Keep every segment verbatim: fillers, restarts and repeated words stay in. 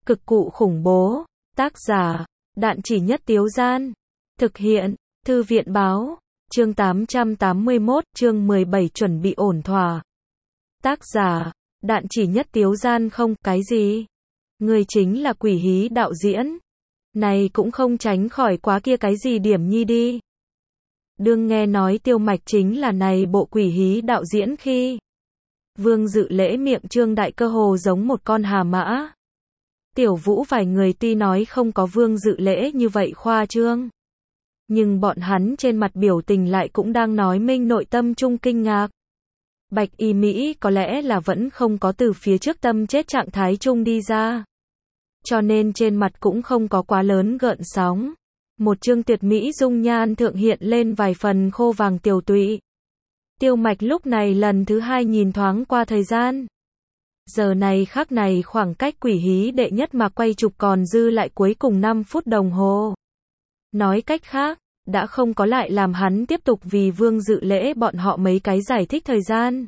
Cực cụ khủng bố. Tác giả, Đạn Chỉ Nhất Tiếu Gian. Thực hiện, Thư viện Báo. Chương tám trăm tám mươi mốt, chương mười bảy chuẩn bị ổn thỏa. Tác giả, Đạn Chỉ Nhất Tiếu Gian. Không, cái gì? Người chính là Quỷ Hí đạo diễn. Này cũng không tránh khỏi quá kia cái gì điểm nhi đi. Đương nghe nói Tiêu Mạch chính là này bộ Quỷ Hí đạo diễn khi Vương Dự Lễ miệng trương đại cơ hồ giống một con hà mã. Tiểu Vũ vài người tuy nói không có Vương Dự Lễ như vậy khoa trương, nhưng bọn hắn trên mặt biểu tình lại cũng đang nói minh nội tâm trung kinh ngạc. Bạch Y Mỹ có lẽ là vẫn không có từ phía trước tâm chết trạng thái trung đi ra, cho nên trên mặt cũng không có quá lớn gợn sóng. Một trương tuyệt mỹ dung nhan thượng hiện lên vài phần khô vàng tiều tụy. Tiêu Mạch lúc này lần thứ hai nhìn thoáng qua thời gian. Giờ này khắc này khoảng cách Quỷ Hí đệ nhất mà quay chụp còn dư lại cuối cùng năm phút đồng hồ. Nói cách khác, đã không có lại làm hắn tiếp tục vì Vương Dự Lễ bọn họ mấy cái giải thích thời gian.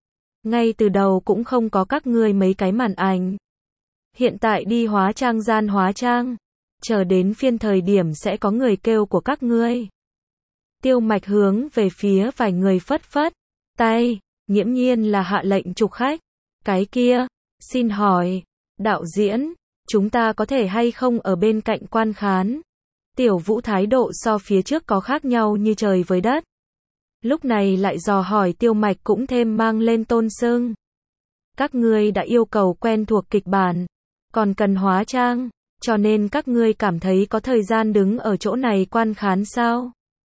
Ngay từ đầu cũng không có các ngươi mấy cái màn ảnh. Hiện tại đi hóa trang gian hóa trang, chờ đến phiên thời điểm sẽ có người kêu của các ngươi. Tiêu Mạch hướng về phía vài người phất phất tay, nghiễm nhiên là hạ lệnh chụp khách. Cái kia, xin hỏi, đạo diễn, chúng ta có thể hay không ở bên cạnh quan khán? Tiểu Vũ thái độ so phía trước có khác nhau như trời với đất. Lúc này lại dò hỏi Tiêu Mạch cũng thêm mang lên tôn xưng. Các ngươi đã yêu cầu quen thuộc kịch bản, còn cần hóa trang, cho nên các ngươi cảm thấy có thời gian đứng ở chỗ này quan khán sao?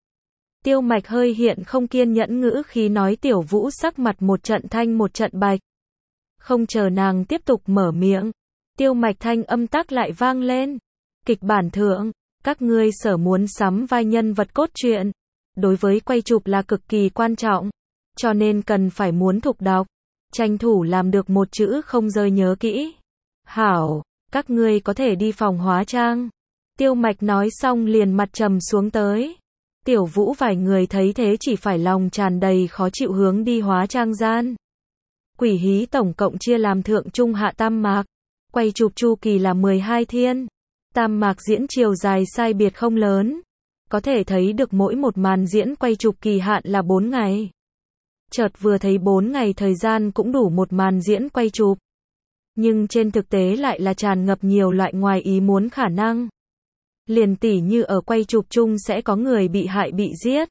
Tiêu Mạch hơi hiện không kiên nhẫn ngữ khí nói. Tiểu Vũ sắc mặt một trận thanh một trận bạch. Không chờ nàng tiếp tục mở miệng, Tiêu Mạch thanh âm tắc lại vang lên. Kịch bản thượng, các ngươi sở muốn sắm vai nhân vật cốt truyện, đối với quay chụp là cực kỳ quan trọng, cho nên cần phải muốn thục đọc, tranh thủ làm được một chữ không rơi nhớ kỹ. Hảo, các ngươi có thể đi phòng hóa trang. Tiêu Mạch nói xong liền mặt trầm xuống tới. Tiểu Vũ vài người thấy thế chỉ phải lòng tràn đầy khó chịu hướng đi hóa trang gian. Quỷ Hí tổng cộng chia làm thượng trung hạ tam mạc, quay chụp chu kỳ là mười hai thiên. Tam mạc diễn chiều dài sai biệt không lớn, có thể thấy được mỗi một màn diễn quay chụp kỳ hạn là bốn ngày. Chợt vừa thấy bốn ngày thời gian cũng đủ một màn diễn quay chụp, nhưng trên thực tế lại là tràn ngập nhiều loại ngoài ý muốn khả năng. Liền tỉ như ở quay chụp chung sẽ có người bị hại bị giết.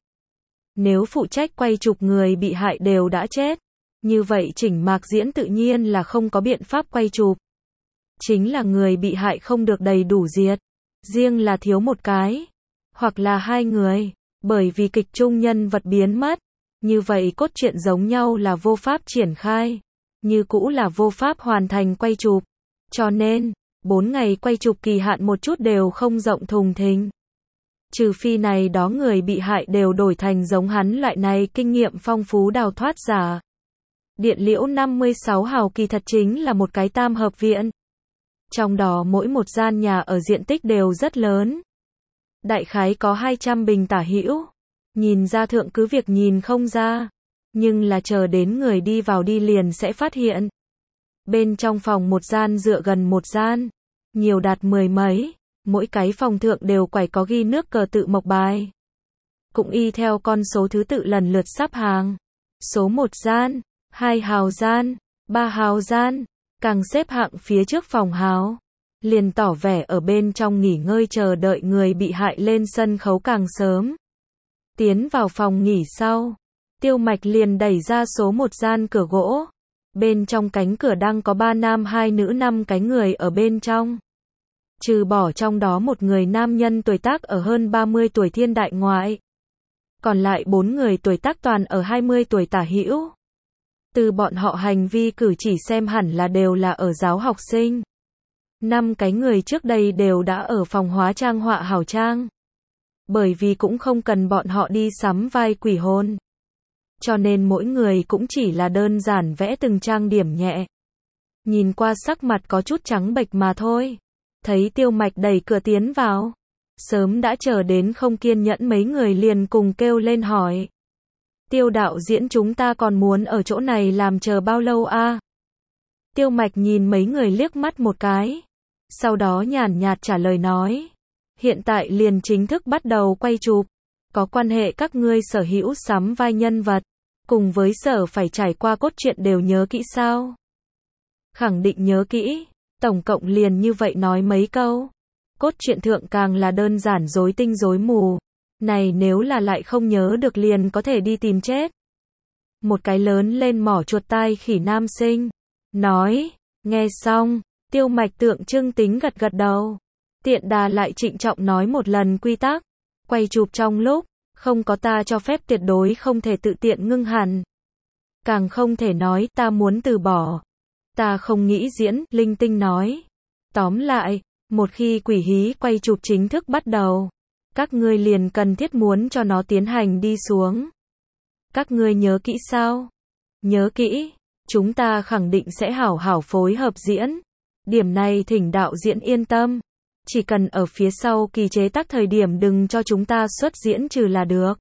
Nếu phụ trách quay chụp người bị hại đều đã chết, như vậy chỉnh mạc diễn tự nhiên là không có biện pháp quay chụp. Chính là người bị hại không được đầy đủ diệt, riêng là thiếu một cái, hoặc là hai người, bởi vì kịch chung nhân vật biến mất, như vậy cốt truyện giống nhau là vô pháp triển khai, như cũ là vô pháp hoàn thành quay chụp. Cho nên, bốn ngày quay chụp kỳ hạn một chút đều không rộng thùng thình. Trừ phi này đó người bị hại đều đổi thành giống hắn loại này kinh nghiệm phong phú đào thoát giả. Điện Liễu năm mươi sáu hào kỳ thật chính là một cái tam hợp viện. Trong đó mỗi một gian nhà ở diện tích đều rất lớn. Đại khái có hai trăm bình tả hữu. Nhìn ra thượng cứ việc nhìn không ra, nhưng là chờ đến người đi vào đi liền sẽ phát hiện. Bên trong phòng một gian dựa gần một gian, nhiều đạt mười mấy, mỗi cái phòng thượng đều quải có ghi nước cờ tự mộc bài. Cũng y theo con số thứ tự lần lượt sắp hàng. Số một gian, hai hào gian, ba hào gian, càng xếp hạng phía trước phòng hào, liền tỏ vẻ ở bên trong nghỉ ngơi chờ đợi người bị hại lên sân khấu càng sớm. Tiến vào phòng nghỉ sau, Tiêu Mạch liền đẩy ra số một gian cửa gỗ. Bên trong cánh cửa đang có ba nam hai nữ năm cái người ở bên trong. Trừ bỏ trong đó một người nam nhân tuổi tác ở hơn ba mươi tuổi thiên đại ngoại. Còn lại bốn người tuổi tác toàn ở hai mươi tuổi tả hữu. Từ bọn họ hành vi cử chỉ xem hẳn là đều là ở giáo học sinh. Năm cái người trước đây đều đã ở phòng hóa trang họa hảo trang. Bởi vì cũng không cần bọn họ đi sắm vai quỷ hồn, cho nên mỗi người cũng chỉ là đơn giản vẽ từng trang điểm nhẹ. Nhìn qua sắc mặt có chút trắng bệch mà thôi. Thấy Tiêu Mạch đẩy cửa tiến vào, sớm đã chờ đến không kiên nhẫn mấy người liền cùng kêu lên hỏi. Tiêu đạo diễn, chúng ta còn muốn ở chỗ này làm chờ bao lâu a? Tiêu Mạch nhìn mấy người liếc mắt một cái, sau đó nhàn nhạt trả lời nói. Hiện tại liền chính thức bắt đầu quay chụp. Có quan hệ các ngươi sở hữu sắm vai nhân vật, cùng với sở phải trải qua cốt truyện đều nhớ kỹ sao? Khẳng định nhớ kỹ, tổng cộng liền như vậy nói mấy câu. Cốt truyện thượng càng là đơn giản rối tinh rối mù. Này nếu là lại không nhớ được liền có thể đi tìm chết. Một cái lớn lên mỏ chuột tai khỉ nam sinh. Nói, nghe xong, Tiêu Mạch tượng trưng tính gật gật đầu. Tiện đà lại trịnh trọng nói một lần quy tắc. Quay chụp trong lúc, không có ta cho phép tuyệt đối không thể tự tiện ngưng hẳn. Càng không thể nói ta muốn từ bỏ. Ta không nghĩ diễn, linh tinh nói. Tóm lại, một khi quỷ hí quay chụp chính thức bắt đầu, các ngươi liền cần thiết muốn cho nó tiến hành đi xuống. Các ngươi nhớ kỹ sao? Nhớ kỹ, chúng ta khẳng định sẽ hảo hảo phối hợp diễn. Điểm này thỉnh đạo diễn yên tâm. Chỉ cần ở phía sau kỳ chế tác thời điểm đừng cho chúng ta xuất diễn trừ là được.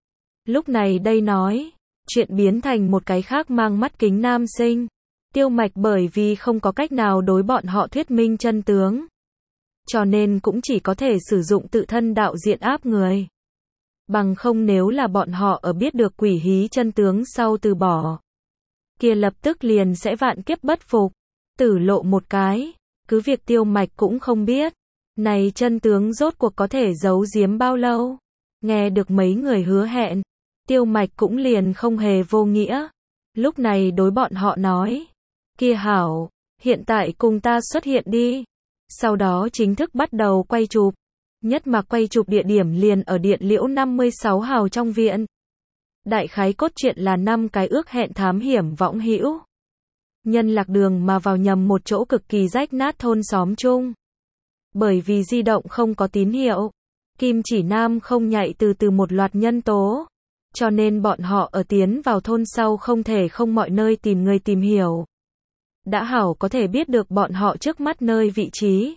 Lúc này đây nói, chuyện biến thành một cái khác mang mắt kính nam sinh. Tiêu Mạch bởi vì không có cách nào đối bọn họ thuyết minh chân tướng, cho nên cũng chỉ có thể sử dụng tự thân đạo diện áp người. Bằng không nếu là bọn họ ở biết được quỷ hí chân tướng sau từ bỏ, kia lập tức liền sẽ vạn kiếp bất phục. Tử lộ một cái, cứ việc Tiêu Mạch cũng không biết, này chân tướng rốt cuộc có thể giấu giếm bao lâu. Nghe được mấy người hứa hẹn, Tiêu Mạch cũng liền không hề vô nghĩa. Lúc này đối bọn họ nói, kia hảo, hiện tại cùng ta xuất hiện đi. Sau đó chính thức bắt đầu quay chụp. Nhất mà quay chụp địa điểm liền ở Điện Liễu năm mươi sáu hào trong viện. Đại khái cốt truyện là năm cái ước hẹn thám hiểm võng hữu nhân lạc đường mà vào nhầm một chỗ cực kỳ rách nát thôn xóm chung. Bởi vì di động không có tín hiệu, Kim Chỉ Nam không nhạy từ từ một loạt nhân tố, cho nên bọn họ ở tiến vào thôn sau không thể không mọi nơi tìm người tìm hiểu. Đã hảo có thể biết được bọn họ trước mắt nơi vị trí,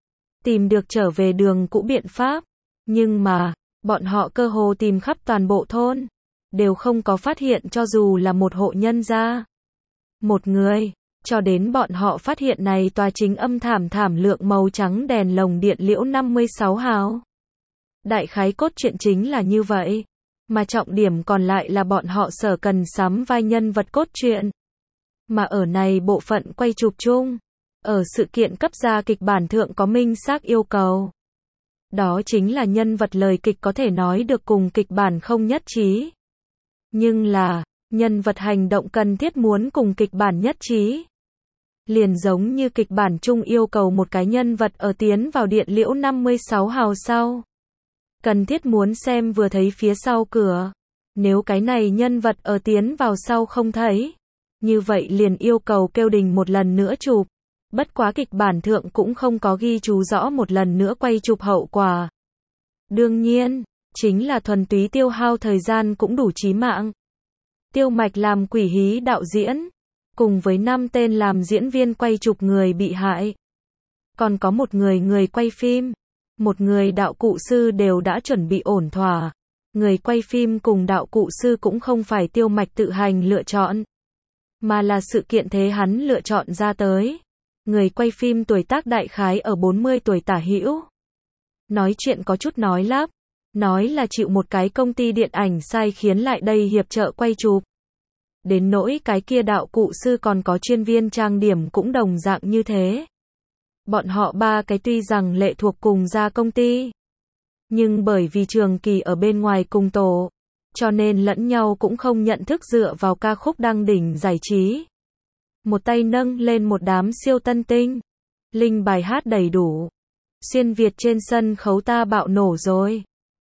tìm được trở về đường cũ biện pháp. Nhưng mà, bọn họ cơ hồ tìm khắp toàn bộ thôn, đều không có phát hiện cho dù là một hộ nhân gia, một người, cho đến bọn họ phát hiện này tòa chính âm thảm thảm lượng màu trắng đèn lồng Điện Liễu năm mươi sáu hào. Đại khái cốt truyện chính là như vậy, mà trọng điểm còn lại là bọn họ sở cần sắm vai nhân vật cốt truyện. Mà ở này bộ phận quay chụp chung, ở sự kiện cấp ra kịch bản thượng có minh xác yêu cầu. Đó chính là nhân vật lời kịch có thể nói được cùng kịch bản không nhất trí. Nhưng là, nhân vật hành động cần thiết muốn cùng kịch bản nhất trí. Liền giống như kịch bản chung yêu cầu một cái nhân vật ở tiến vào Điện Liễu năm mươi sáu hào sau, cần thiết muốn xem vừa thấy phía sau cửa. Nếu cái này nhân vật ở tiến vào sau không thấy, như vậy liền yêu cầu kêu đình một lần nữa chụp. Bất quá kịch bản thượng cũng không có ghi chú rõ một lần nữa quay chụp hậu quả. Đương nhiên, chính là thuần túy tiêu hao thời gian cũng đủ chí mạng. Tiêu Mạch làm quỷ hí đạo diễn, cùng với năm tên làm diễn viên quay chụp người bị hại. Còn có một người người quay phim, một người đạo cụ sư đều đã chuẩn bị ổn thỏa. Người quay phim cùng đạo cụ sư cũng không phải Tiêu Mạch tự hành lựa chọn, mà là sự kiện thế hắn lựa chọn ra tới. Người quay phim tuổi tác đại khái ở bốn mươi tuổi tả hữu. Nói chuyện có chút nói lắp, nói là chịu một cái công ty điện ảnh sai khiến lại đây hiệp trợ quay chụp. Đến nỗi cái kia đạo cụ sư còn có chuyên viên trang điểm cũng đồng dạng như thế. Bọn họ ba cái tuy rằng lệ thuộc cùng ra công ty, nhưng bởi vì trường kỳ ở bên ngoài cùng tổ, cho nên lẫn nhau cũng không nhận thức dựa vào ca khúc đăng đỉnh giải trí. Một tay nâng lên một đám siêu tân tinh, linh bài hát đầy đủ. Xuyên Việt trên sân khấu ta bạo nổ rồi.